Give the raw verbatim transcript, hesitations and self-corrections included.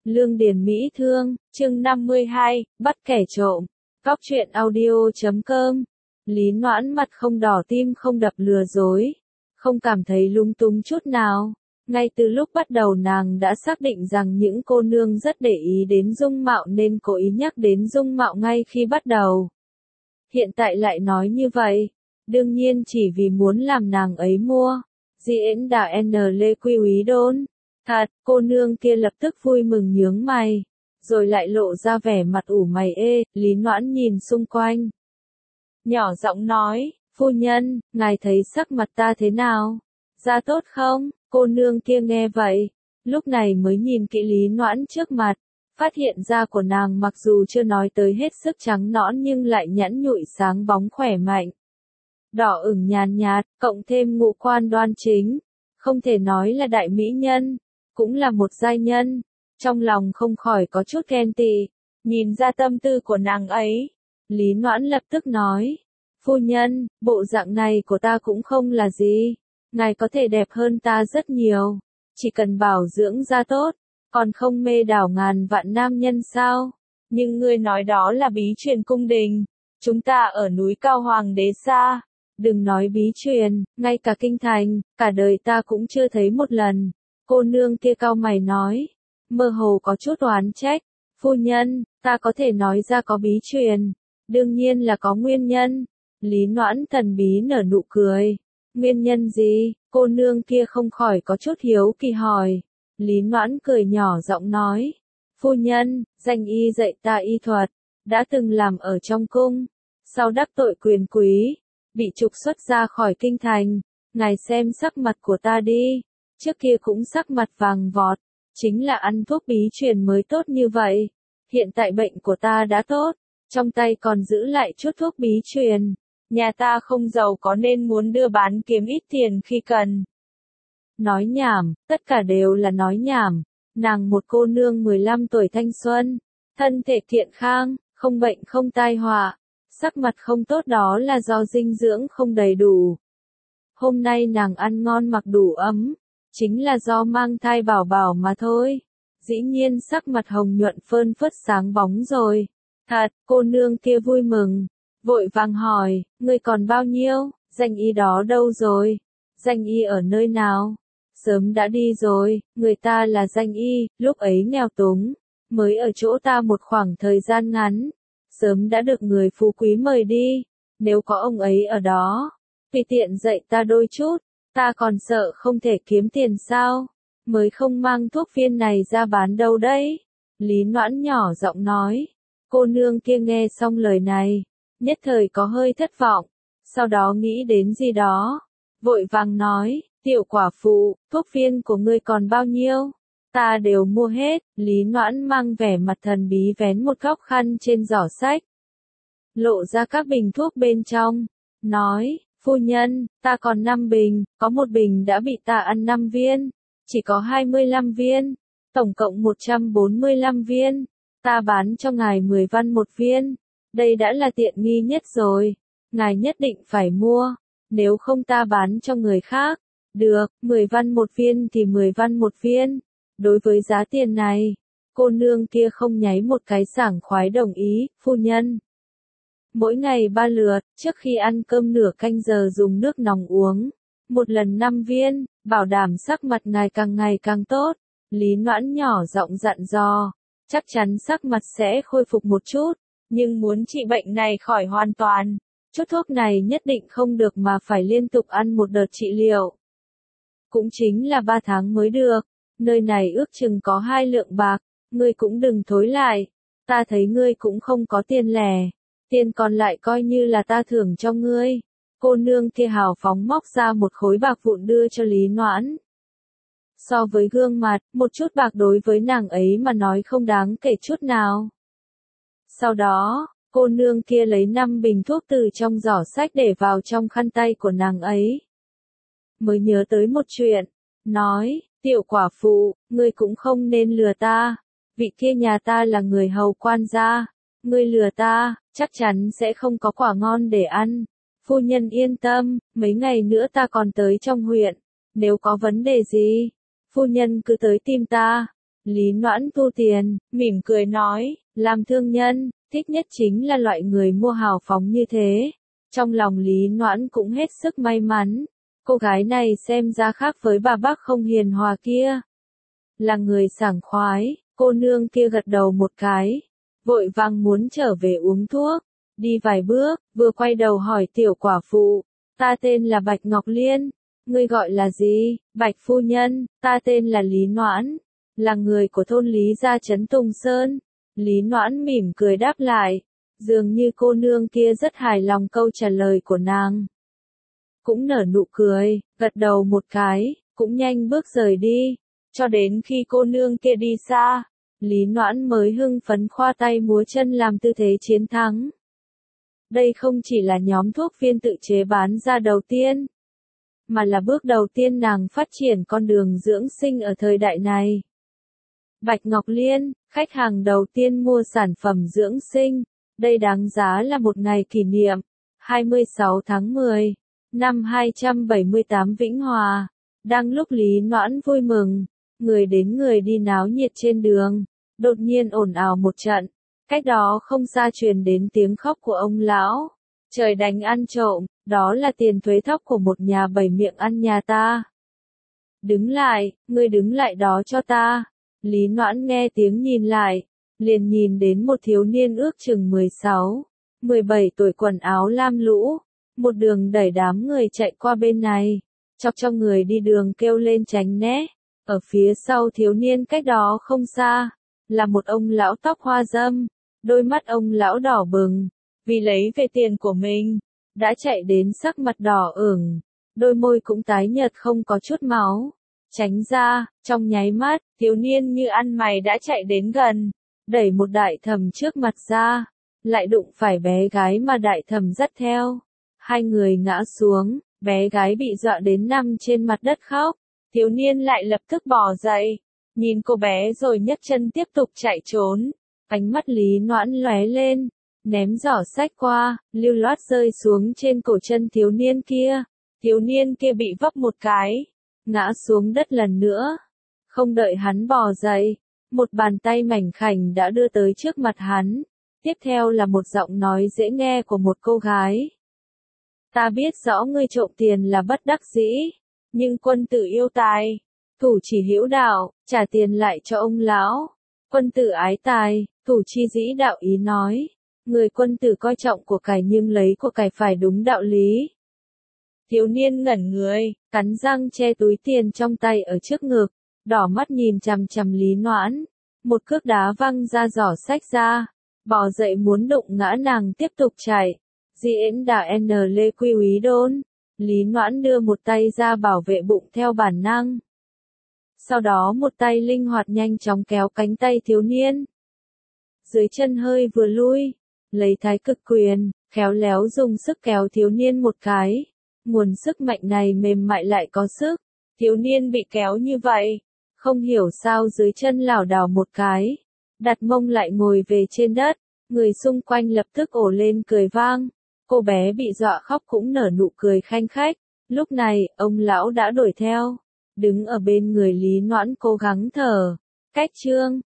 Lương Điền Mỹ Thương, chương năm mươi hai, bắt kẻ trộm. Góc truyện audio chấm com. Lý Noãn mặt không đỏ tim không đập lừa dối, không cảm thấy lung túng chút nào. Ngay từ lúc bắt đầu nàng đã xác định rằng những cô nương rất để ý đến dung mạo nên cố ý nhắc đến dung mạo ngay khi bắt đầu. Hiện tại lại nói như vậy, đương nhiên chỉ vì muốn làm nàng ấy mua. Diễn đà N Lê Quy Úy Đôn. Thật, cô nương kia lập tức vui mừng nhướng mày, rồi lại lộ ra vẻ mặt ủ mày ê. Lý Noãn nhìn xung quanh, nhỏ giọng nói, phu nhân, ngài thấy sắc mặt ta thế nào? Da tốt không? Cô nương kia nghe vậy, lúc này mới nhìn kỹ Lý Noãn trước mặt, phát hiện da của nàng mặc dù chưa nói tới hết sức trắng nõn nhưng lại nhẵn nhụi sáng bóng khỏe mạnh. Đỏ ửng nhàn nhạt, cộng thêm ngũ quan đoan chính, không thể nói là đại mỹ nhân, cũng là một giai nhân. Trong lòng không khỏi có chút ghen tị, nhìn ra tâm tư của nàng ấy. Lý Noãn lập tức nói, phu nhân, bộ dạng này của ta cũng không là gì, ngài có thể đẹp hơn ta rất nhiều, chỉ cần bảo dưỡng da tốt, còn không mê đảo ngàn vạn nam nhân sao? Nhưng ngươi nói đó là bí truyền cung đình, chúng ta ở núi cao hoàng đế xa, đừng nói bí truyền, ngay cả kinh thành, cả đời ta cũng chưa thấy một lần. Cô nương kia cau mày nói, mơ hồ có chút oán trách, phu nhân, ta có thể nói ra có bí truyền, đương nhiên là có nguyên nhân. Lý Noãn thần bí nở nụ cười, nguyên nhân gì? Cô nương kia không khỏi có chút hiếu kỳ hỏi. Lý Noãn cười nhỏ giọng nói, phu nhân, danh y dạy ta y thuật, đã từng làm ở trong cung, sau đắc tội quyền quý, bị trục xuất ra khỏi kinh thành, ngài xem sắc mặt của ta đi. Trước kia cũng sắc mặt vàng vọt, chính là ăn thuốc bí truyền mới tốt như vậy. Hiện tại bệnh của ta đã tốt, trong tay còn giữ lại chút thuốc bí truyền. Nhà ta không giàu có nên muốn đưa bán kiếm ít tiền khi cần. Nói nhảm, tất cả đều là nói nhảm. Nàng một cô nương mười lăm tuổi thanh xuân, thân thể thiện khang, không bệnh không tai họa, sắc mặt không tốt đó là do dinh dưỡng không đầy đủ. Hôm nay nàng ăn ngon mặc đủ ấm, chính là do mang thai bảo bảo mà thôi. Dĩ nhiên sắc mặt hồng nhuận phơn phớt sáng bóng rồi. Thật, cô nương kia vui mừng, vội vàng hỏi, ngươi còn bao nhiêu, danh y đó đâu rồi? Danh y ở nơi nào? Sớm đã đi rồi, người ta là danh y, lúc ấy nghèo túng, mới ở chỗ ta một khoảng thời gian ngắn, sớm đã được người phú quý mời đi. Nếu có ông ấy ở đó, tùy tiện dạy ta đôi chút, ta còn sợ không thể kiếm tiền sao, mới không mang thuốc viên này ra bán đâu đấy. Lý Noãn nhỏ giọng nói, cô nương kia nghe xong lời này, nhất thời có hơi thất vọng, sau đó nghĩ đến gì đó, vội vàng nói, tiểu quả phụ, thuốc viên của ngươi còn bao nhiêu? Ta đều mua hết. Lý Noãn mang vẻ mặt thần bí vén một góc khăn trên giỏ sách, lộ ra các bình thuốc bên trong, nói, phu nhân, ta còn năm bình, có một bình đã bị ta ăn năm viên, chỉ có hai mươi lăm viên, tổng cộng một trăm bốn mươi lăm viên, ta bán cho ngài mười văn một viên, đây đã là tiện nghi nhất rồi, ngài nhất định phải mua, nếu không ta bán cho người khác. Được, mười văn một viên thì mười văn một viên. Đối với giá tiền này, cô nương kia không nháy một cái sảng khoái đồng ý, phu nhân. Mỗi ngày ba lượt, trước khi ăn cơm nửa canh giờ dùng nước nóng uống, một lần năm viên, bảo đảm sắc mặt ngài càng ngày càng tốt. Lý Noãn nhỏ giọng dặn dò, chắc chắn sắc mặt sẽ khôi phục một chút, nhưng muốn trị bệnh này khỏi hoàn toàn, chút thuốc này nhất định không được mà phải liên tục ăn một đợt trị liệu. Cũng chính là ba tháng mới được, nơi này ước chừng có hai lượng bạc, ngươi cũng đừng thối lại, ta thấy ngươi cũng không có tiền lẻ, tiền còn lại coi như là ta thưởng cho ngươi. Cô nương kia hào phóng móc ra một khối bạc vụn đưa cho Lý Noãn. So với gương mặt, một chút bạc đối với nàng ấy mà nói không đáng kể chút nào. Sau đó, cô nương kia lấy năm bình thuốc từ trong giỏ sách để vào trong khăn tay của nàng ấy. Mới nhớ tới một chuyện, nói, tiểu quả phụ, ngươi cũng không nên lừa ta, vị kia nhà ta là người hầu quan gia, ngươi lừa ta, chắc chắn sẽ không có quả ngon để ăn. Phu nhân yên tâm, mấy ngày nữa ta còn tới trong huyện, nếu có vấn đề gì, phu nhân cứ tới tìm ta. Lý Noãn thu tiền, mỉm cười nói, làm thương nhân, thích nhất chính là loại người mua hào phóng như thế. Trong lòng Lý Noãn cũng hết sức may mắn, cô gái này xem ra khác với bà bác không hiền hòa kia. Là người sảng khoái, cô nương kia gật đầu một cái, vội vàng muốn trở về uống thuốc, đi vài bước, vừa quay đầu hỏi tiểu quả phụ, ta tên là Bạch Ngọc Liên, ngươi gọi là gì? Bạch phu nhân, ta tên là Lý Noãn, là người của thôn Lý gia trấn Tùng Sơn. Lý Noãn mỉm cười đáp lại, dường như cô nương kia rất hài lòng câu trả lời của nàng. Cũng nở nụ cười, gật đầu một cái, cũng nhanh bước rời đi, cho đến khi cô nương kia đi xa, Lý Noãn mới hưng phấn khoa tay múa chân làm tư thế chiến thắng. Đây không chỉ là nhóm thuốc viên tự chế bán ra đầu tiên, mà là bước đầu tiên nàng phát triển con đường dưỡng sinh ở thời đại này. Bạch Ngọc Liên, khách hàng đầu tiên mua sản phẩm dưỡng sinh, đây đáng giá là một ngày kỷ niệm, hai mươi sáu tháng mười, năm hai trăm bảy mươi tám Vĩnh Hòa. Đang lúc Lý Noãn vui mừng, người đến người đi náo nhiệt trên đường, đột nhiên ồn ào một trận, cách đó không xa truyền đến tiếng khóc của ông lão. Trời đánh ăn trộm, đó là tiền thuế thóc của một nhà bảy miệng ăn nhà ta. Đứng lại, ngươi đứng lại đó cho ta. Lý Noãn nghe tiếng nhìn lại, liền nhìn đến một thiếu niên ước chừng mười sáu, mười bảy tuổi quần áo lam lũ, một đường đẩy đám người chạy qua bên này, chọc cho người đi đường kêu lên tránh né. Ở phía sau thiếu niên cách đó không xa, là một ông lão tóc hoa râm, đôi mắt ông lão đỏ bừng, vì lấy về tiền của mình, đã chạy đến sắc mặt đỏ ửng, đôi môi cũng tái nhợt không có chút máu. Tránh ra, trong nháy mắt, thiếu niên như ăn mày đã chạy đến gần, đẩy một đại thẩm trước mặt ra, lại đụng phải bé gái mà đại thẩm dắt theo. Hai người ngã xuống, bé gái bị dọa đến nằm trên mặt đất khóc, thiếu niên lại lập tức bò dậy, nhìn cô bé rồi nhấc chân tiếp tục chạy trốn. Ánh mắt Lý Noãn lóe lên, ném giỏ sách qua, lưu loát rơi xuống trên cổ chân thiếu niên kia. Thiếu niên kia bị vấp một cái, ngã xuống đất lần nữa. Không đợi hắn bò dậy, một bàn tay mảnh khảnh đã đưa tới trước mặt hắn. Tiếp theo là một giọng nói dễ nghe của một cô gái. Ta biết rõ ngươi trộm tiền là bất đắc dĩ, nhưng quân tử yêu tài, thủ chỉ hữu đạo, trả tiền lại cho ông lão. Quân tử ái tài, thủ chi dĩ đạo ý nói. Người quân tử coi trọng của cải nhưng lấy của cải phải đúng đạo lý. Thiếu niên ngẩn người, cắn răng che túi tiền trong tay ở trước ngực, đỏ mắt nhìn chằm chằm Lý Noãn, một cước đá văng ra giỏ sách ra, bò dậy muốn đụng ngã nàng tiếp tục chạy. Diễn đà N Lê Quy Úy Đôn, Lý Noãn đưa một tay ra bảo vệ bụng theo bản năng. Sau đó một tay linh hoạt nhanh chóng kéo cánh tay thiếu niên. Dưới chân hơi vừa lui, lấy thái cực quyền, khéo léo dùng sức kéo thiếu niên một cái. Nguồn sức mạnh này mềm mại lại có sức, thiếu niên bị kéo như vậy, không hiểu sao dưới chân lảo đảo một cái, đặt mông lại ngồi về trên đất, người xung quanh lập tức ồ lên cười vang, cô bé bị dọa khóc cũng nở nụ cười khanh khách. Lúc này, ông lão đã đuổi theo, đứng ở bên người Lý Noãn cố gắng thở, cách chương.